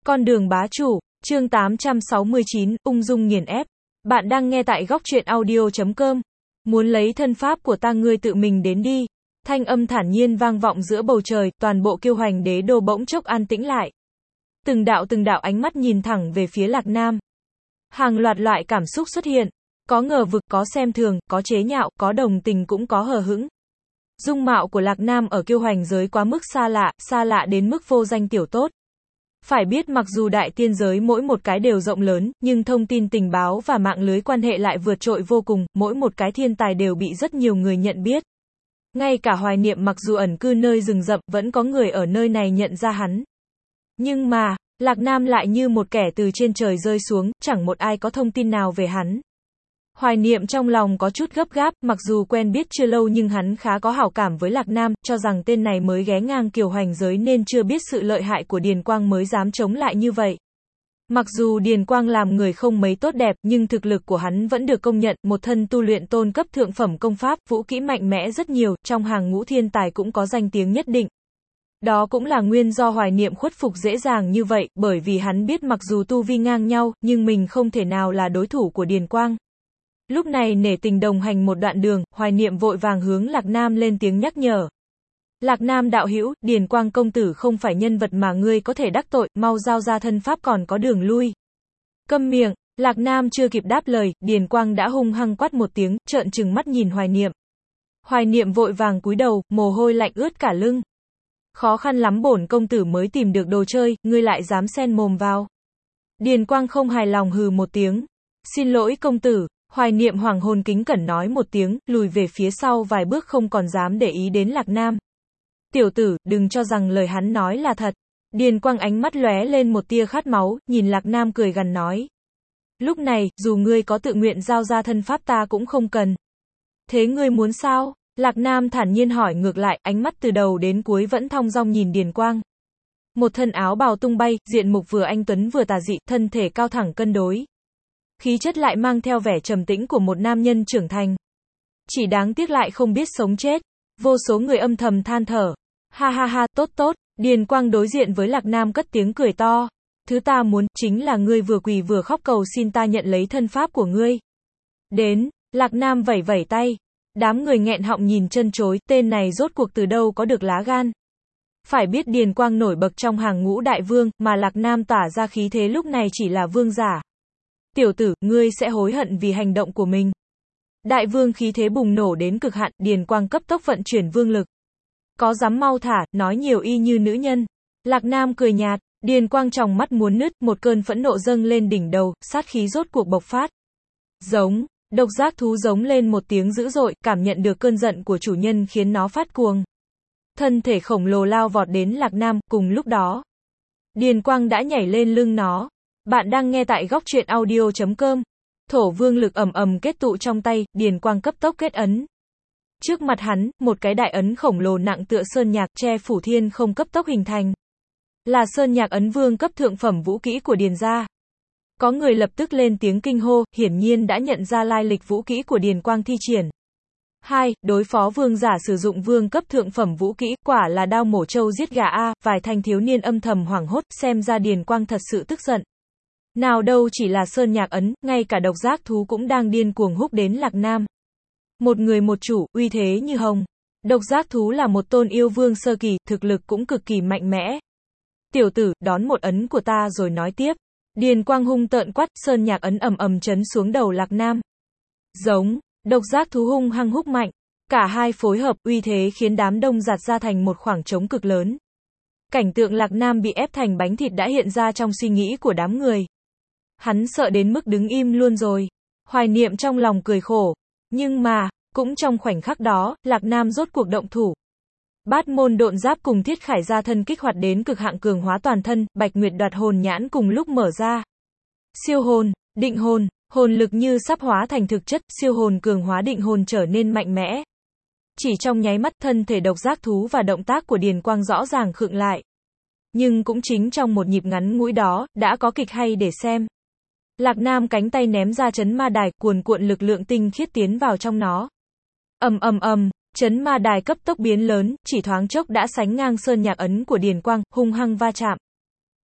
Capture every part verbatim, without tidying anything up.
Con đường bá chủ, chương tám trăm sáu mươi chín, ung dung nghiền ép. Bạn đang nghe tại góc truyện audio chấm com. Muốn lấy thân pháp của ta ngươi tự mình đến đi. Thanh âm thản nhiên vang vọng giữa bầu trời, toàn bộ Kiêu Hoành đế đô bỗng chốc an tĩnh lại. Từng đạo từng đạo ánh mắt nhìn thẳng về phía Lạc Nam. Hàng loạt loại cảm xúc xuất hiện. Có ngờ vực, có xem thường, có chế nhạo, có đồng tình cũng có hờ hững. Dung mạo của Lạc Nam ở Kiêu Hoành giới quá mức xa lạ, xa lạ đến mức vô danh tiểu tốt. Phải biết mặc dù đại tiên giới mỗi một cái đều rộng lớn, nhưng thông tin tình báo và mạng lưới quan hệ lại vượt trội vô cùng, mỗi một cái thiên tài đều bị rất nhiều người nhận biết. Ngay cả Hoài Niệm mặc dù ẩn cư nơi rừng rậm, vẫn có người ở nơi này nhận ra hắn. Nhưng mà, Lạc Nam lại như một kẻ từ trên trời rơi xuống, chẳng một ai có thông tin nào về hắn. Hoài Niệm trong lòng có chút gấp gáp, mặc dù quen biết chưa lâu nhưng hắn khá có hảo cảm với Lạc Nam, cho rằng tên này mới ghé ngang Kiều Hoành giới nên chưa biết sự lợi hại của Điền Quang mới dám chống lại như vậy. Mặc dù Điền Quang làm người không mấy tốt đẹp, nhưng thực lực của hắn vẫn được công nhận, một thân tu luyện tôn cấp thượng phẩm công pháp, vũ kỹ mạnh mẽ rất nhiều, trong hàng ngũ thiên tài cũng có danh tiếng nhất định. Đó cũng là nguyên do Hoài Niệm khuất phục dễ dàng như vậy, bởi vì hắn biết mặc dù tu vi ngang nhau, nhưng mình không thể nào là đối thủ của Điền Quang. Lúc này nể tình đồng hành một đoạn đường, Hoài Niệm vội vàng hướng Lạc Nam lên tiếng nhắc nhở. Lạc Nam đạo hữu, Điền Quang công tử không phải nhân vật mà ngươi có thể đắc tội, mau giao ra thân pháp còn có đường lui. Câm miệng, Lạc Nam chưa kịp đáp lời, Điền Quang đã hung hăng quát một tiếng, trợn trừng mắt nhìn Hoài Niệm. Hoài Niệm vội vàng cúi đầu, mồ hôi lạnh ướt cả lưng. Khó khăn lắm bổn công tử mới tìm được đồ chơi, ngươi lại dám xen mồm vào. Điền Quang không hài lòng hừ một tiếng. Xin lỗi công tử. Hoài Niệm hoàng hôn kính cẩn nói một tiếng, lùi về phía sau vài bước không còn dám để ý đến Lạc Nam. Tiểu tử, đừng cho rằng lời hắn nói là thật. Điền Quang ánh mắt lóe lên một tia khát máu, nhìn Lạc Nam cười gằn nói. Lúc này, dù ngươi có tự nguyện giao ra thân pháp ta cũng không cần. Thế ngươi muốn sao? Lạc Nam thản nhiên hỏi ngược lại, ánh mắt từ đầu đến cuối vẫn thong dong nhìn Điền Quang. Một thân áo bào tung bay, diện mục vừa anh tuấn vừa tà dị, thân thể cao thẳng cân đối. Khí chất lại mang theo vẻ trầm tĩnh của một nam nhân trưởng thành. Chỉ đáng tiếc lại không biết sống chết. Vô số người âm thầm than thở. Ha ha ha, tốt tốt. Điền Quang đối diện với Lạc Nam cất tiếng cười to. Thứ ta muốn, chính là ngươi vừa quỳ vừa khóc cầu xin ta nhận lấy thân pháp của ngươi. Đến, Lạc Nam vẩy vẩy tay. Đám người nghẹn họng nhìn chân chối, tên này rốt cuộc từ đâu có được lá gan. Phải biết Điền Quang nổi bật trong hàng ngũ đại vương, mà Lạc Nam tỏa ra khí thế lúc này chỉ là vương giả. Tiểu tử, ngươi sẽ hối hận vì hành động của mình. Đại vương khí thế bùng nổ đến cực hạn, Điền Quang cấp tốc vận chuyển vương lực. Có dám mau thả, nói nhiều y như nữ nhân. Lạc Nam cười nhạt, Điền Quang trong mắt muốn nứt, một cơn phẫn nộ dâng lên đỉnh đầu, sát khí rốt cuộc bộc phát. Giống, độc giác thú giống lên một tiếng dữ dội, cảm nhận được cơn giận của chủ nhân khiến nó phát cuồng. Thân thể khổng lồ lao vọt đến Lạc Nam, cùng lúc đó. Điền Quang đã nhảy lên lưng nó. Bạn đang nghe tại góc truyện audio chấm com. Thổ vương lực ầm ầm kết tụ trong tay, Điền Quang cấp tốc kết ấn. Trước mặt hắn, một cái đại ấn khổng lồ nặng tựa sơn nhạc che phủ thiên không cấp tốc hình thành. Là sơn nhạc ấn vương cấp thượng phẩm vũ kỹ của Điền gia. Có người lập tức lên tiếng kinh hô, hiển nhiên đã nhận ra lai lịch vũ kỹ của Điền Quang thi triển. hai. Đối phó vương giả sử dụng vương cấp thượng phẩm vũ kỹ, quả là đao mổ trâu giết gà a, vài thanh thiếu niên âm thầm hoảng hốt, xem ra Điền Quang thật sự tức giận. Nào đâu chỉ là sơn nhạc ấn, ngay cả độc giác thú cũng đang điên cuồng húc đến Lạc Nam. Một người một chủ, uy thế như hồng. Độc giác thú là một tôn yêu vương sơ kỳ, thực lực cũng cực kỳ mạnh mẽ. Tiểu tử, đón một ấn của ta rồi nói tiếp. Điền Quang hung tợn quát, sơn nhạc ấn ầm ầm chấn xuống đầu Lạc Nam. Giống, độc giác thú hung hăng húc mạnh. Cả hai phối hợp, uy thế khiến đám đông giạt ra thành một khoảng trống cực lớn. Cảnh tượng Lạc Nam bị ép thành bánh thịt đã hiện ra trong suy nghĩ của đám người. Hắn sợ đến mức đứng im luôn rồi. Hoài Niệm trong lòng cười khổ. Nhưng mà, cũng trong khoảnh khắc đó, Lạc Nam rốt cuộc động thủ. Bát môn độn giáp cùng thiết khải gia thân kích hoạt đến cực hạn cường hóa toàn thân, Bạch Nguyệt đoạt hồn nhãn cùng lúc mở ra. Siêu hồn, định hồn, hồn lực như sắp hóa thành thực chất, siêu hồn cường hóa định hồn trở nên mạnh mẽ. Chỉ trong nháy mắt, thân thể độc giác thú và động tác của Điền Quang rõ ràng khựng lại. Nhưng cũng chính trong một nhịp ngắn ngủi đó, đã có kịch hay để xem. Lạc Nam cánh tay ném ra chấn ma đài, cuồn cuộn lực lượng tinh khiết tiến vào trong nó. Ầm ầm ầm, chấn ma đài cấp tốc biến lớn, chỉ thoáng chốc đã sánh ngang sơn nhạc ấn của Điền Quang, hung hăng va chạm.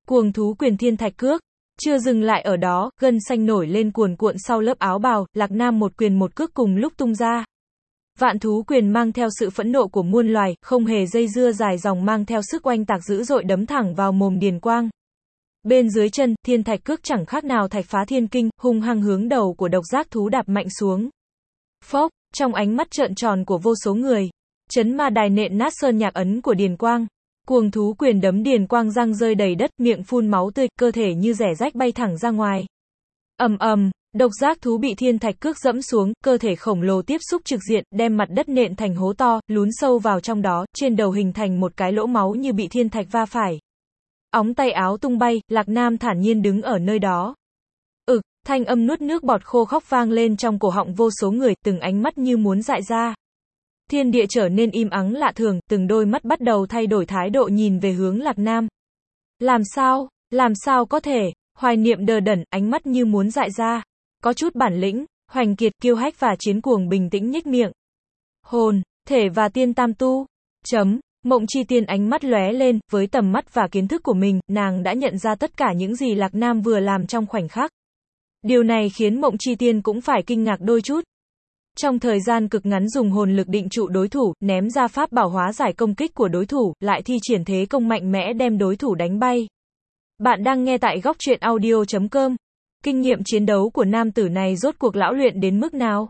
Cuồng thú quyền thiên thạch cước. Chưa dừng lại ở đó, gân xanh nổi lên cuồn cuộn sau lớp áo bào, Lạc Nam một quyền một cước cùng lúc tung ra. Vạn thú quyền mang theo sự phẫn nộ của muôn loài, không hề dây dưa dài dòng mang theo sức oanh tạc dữ dội đấm thẳng vào mồm Điền Quang. Bên dưới chân, thiên thạch cước chẳng khác nào thạch phá thiên kinh, hung hăng hướng đầu của độc giác thú đạp mạnh xuống. Phốc, trong ánh mắt trợn tròn của vô số người, chấn ma đài nện nát sơn nhạc ấn của Điền Quang. Cuồng thú quyền đấm Điền Quang răng rơi đầy đất, miệng phun máu tươi, cơ thể như rẻ rách bay thẳng ra ngoài. Ầm ầm, độc giác thú bị thiên thạch cước dẫm xuống, cơ thể khổng lồ tiếp xúc trực diện, đem mặt đất nện thành hố to, lún sâu vào trong đó, trên đầu hình thành một cái lỗ máu như bị thiên thạch va phải. Óng tay áo tung bay, Lạc Nam thản nhiên đứng ở nơi đó. Ực, thanh âm nuốt nước bọt khô khóc vang lên trong cổ họng vô số người, từng ánh mắt như muốn dại ra. Thiên địa trở nên im ắng lạ thường, từng đôi mắt bắt đầu thay đổi thái độ nhìn về hướng Lạc Nam. Làm sao, làm sao có thể, hoài niệm đờ đẫn, ánh mắt như muốn dại ra. Có chút bản lĩnh, hoành kiệt, kiêu hách và chiến cuồng bình tĩnh nhếch miệng. Hồn, thể và tiên tam tu. Chấm. Mộng Chi Tiên ánh mắt lóe lên, với tầm mắt và kiến thức của mình, nàng đã nhận ra tất cả những gì Lạc Nam vừa làm trong khoảnh khắc. Điều này khiến Mộng Chi Tiên cũng phải kinh ngạc đôi chút. Trong thời gian cực ngắn dùng hồn lực định trụ đối thủ, ném ra pháp bảo hóa giải công kích của đối thủ, lại thi triển thế công mạnh mẽ đem đối thủ đánh bay. Bạn đang nghe tại góc truyện audio chấm com. Kinh nghiệm chiến đấu của nam tử này rốt cuộc lão luyện đến mức nào?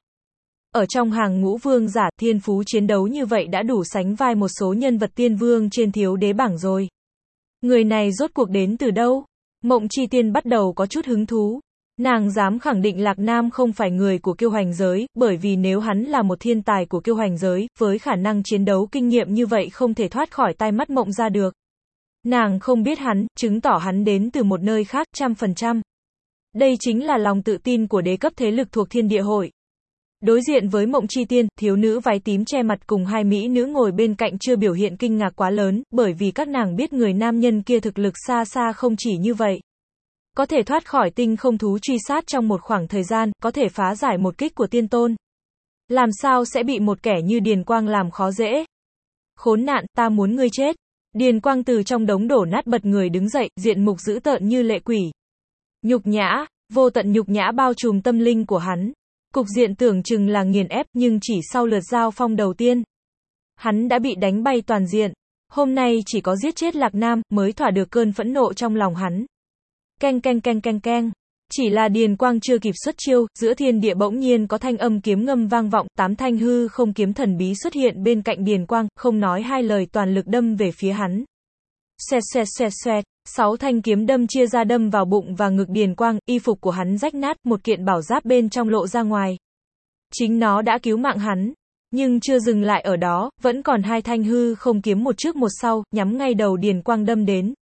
Ở trong hàng ngũ vương giả, thiên phú chiến đấu như vậy đã đủ sánh vai một số nhân vật tiên vương trên thiếu đế bảng rồi. Người này rốt cuộc đến từ đâu? Mộng Chi Tiên bắt đầu có chút hứng thú. Nàng dám khẳng định Lạc Nam không phải người của kiêu hành giới, bởi vì nếu hắn là một thiên tài của kiêu hành giới, với khả năng chiến đấu kinh nghiệm như vậy không thể thoát khỏi tai mắt mộng ra được. Nàng không biết hắn, chứng tỏ hắn đến từ một nơi khác, trăm phần trăm. Đây chính là lòng tự tin của đế cấp thế lực thuộc thiên địa hội. Đối diện với Mộng Chi Tiên, thiếu nữ váy tím che mặt cùng hai mỹ nữ ngồi bên cạnh chưa biểu hiện kinh ngạc quá lớn, bởi vì các nàng biết người nam nhân kia thực lực xa xa không chỉ như vậy. Có thể thoát khỏi tinh không thú truy sát trong một khoảng thời gian, có thể phá giải một kích của tiên tôn. Làm sao sẽ bị một kẻ như Điền Quang làm khó dễ? Khốn nạn, ta muốn ngươi chết. Điền Quang từ trong đống đổ nát bật người đứng dậy, diện mục dữ tợn như lệ quỷ. Nhục nhã, vô tận nhục nhã bao trùm tâm linh của hắn. Cục diện tưởng chừng là nghiền ép, nhưng chỉ sau lượt giao phong đầu tiên, hắn đã bị đánh bay toàn diện. Hôm nay chỉ có giết chết Lạc Nam, mới thỏa được cơn phẫn nộ trong lòng hắn. Keng keng keng keng keng. Chỉ là Điền Quang chưa kịp xuất chiêu, giữa thiên địa bỗng nhiên có thanh âm kiếm ngâm vang vọng, tám thanh hư không kiếm thần bí xuất hiện bên cạnh Điền Quang, không nói hai lời toàn lực đâm về phía hắn. Xoẹt xoẹt xoẹt xoẹt, sáu thanh kiếm đâm chia ra đâm vào bụng và ngực Điền Quang, y phục của hắn rách nát, một kiện bảo giáp bên trong lộ ra ngoài. Chính nó đã cứu mạng hắn, nhưng chưa dừng lại ở đó, vẫn còn hai thanh hư không kiếm một trước một sau, nhắm ngay đầu Điền Quang đâm đến.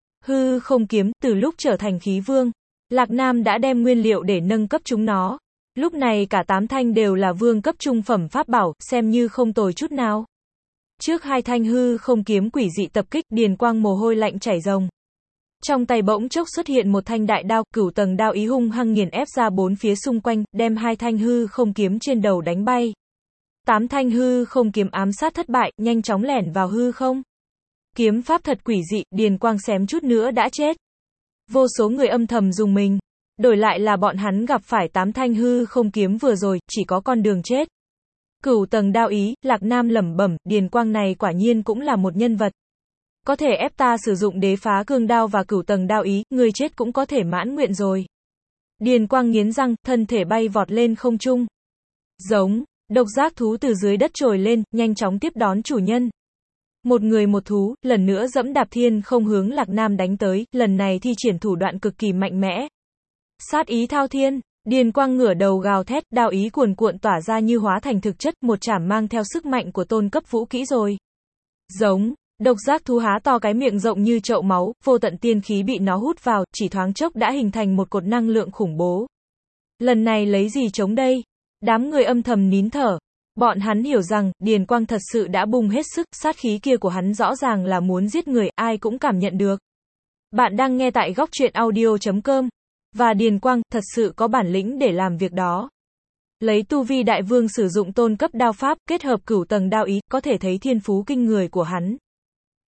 Hư không kiếm, từ lúc trở thành khí vương, Lạc Nam đã đem nguyên liệu để nâng cấp chúng nó. Lúc này cả tám thanh đều là vương cấp trung phẩm pháp bảo, xem như không tồi chút nào. Trước hai thanh hư không kiếm quỷ dị tập kích, Điền Quang mồ hôi lạnh chảy ròng. Trong tay bỗng chốc xuất hiện một thanh đại đao, cửu tầng đao ý hung hăng nghiền ép ra bốn phía xung quanh, đem hai thanh hư không kiếm trên đầu đánh bay. Tám thanh hư không kiếm ám sát thất bại, nhanh chóng lẻn vào hư không. Kiếm pháp thật quỷ dị, Điền Quang xém chút nữa đã chết. Vô số người âm thầm dùng mình. Đổi lại là bọn hắn gặp phải tám thanh hư không kiếm vừa rồi, chỉ có con đường chết. Cửu tầng đao ý, Lạc Nam lẩm bẩm, Điền Quang này quả nhiên cũng là một nhân vật. Có thể ép ta sử dụng đế phá cương đao và cửu tầng đao ý, người chết cũng có thể mãn nguyện rồi. Điền Quang nghiến răng, thân thể bay vọt lên không trung. Giống, độc giác thú từ dưới đất trồi lên, nhanh chóng tiếp đón chủ nhân. Một người một thú, lần nữa dẫm đạp thiên không hướng Lạc Nam đánh tới, lần này thi triển thủ đoạn cực kỳ mạnh mẽ. Sát ý thao thiên, Điền Quang ngửa đầu gào thét, đao ý cuồn cuộn tỏa ra như hóa thành thực chất, một chảm mang theo sức mạnh của tôn cấp vũ kỹ rồi. Giống, độc giác thú há to cái miệng rộng như chậu máu, vô tận tiên khí bị nó hút vào, chỉ thoáng chốc đã hình thành một cột năng lượng khủng bố. Lần này lấy gì chống đây? Đám người âm thầm nín thở. Bọn hắn hiểu rằng, Điền Quang thật sự đã bung hết sức, sát khí kia của hắn rõ ràng là muốn giết người, ai cũng cảm nhận được. Bạn đang nghe tại góc truyện audio chấm com. Và Điền Quang, thật sự có bản lĩnh để làm việc đó. Lấy tu vi đại vương sử dụng tôn cấp đao pháp, kết hợp cửu tầng đao ý, có thể thấy thiên phú kinh người của hắn.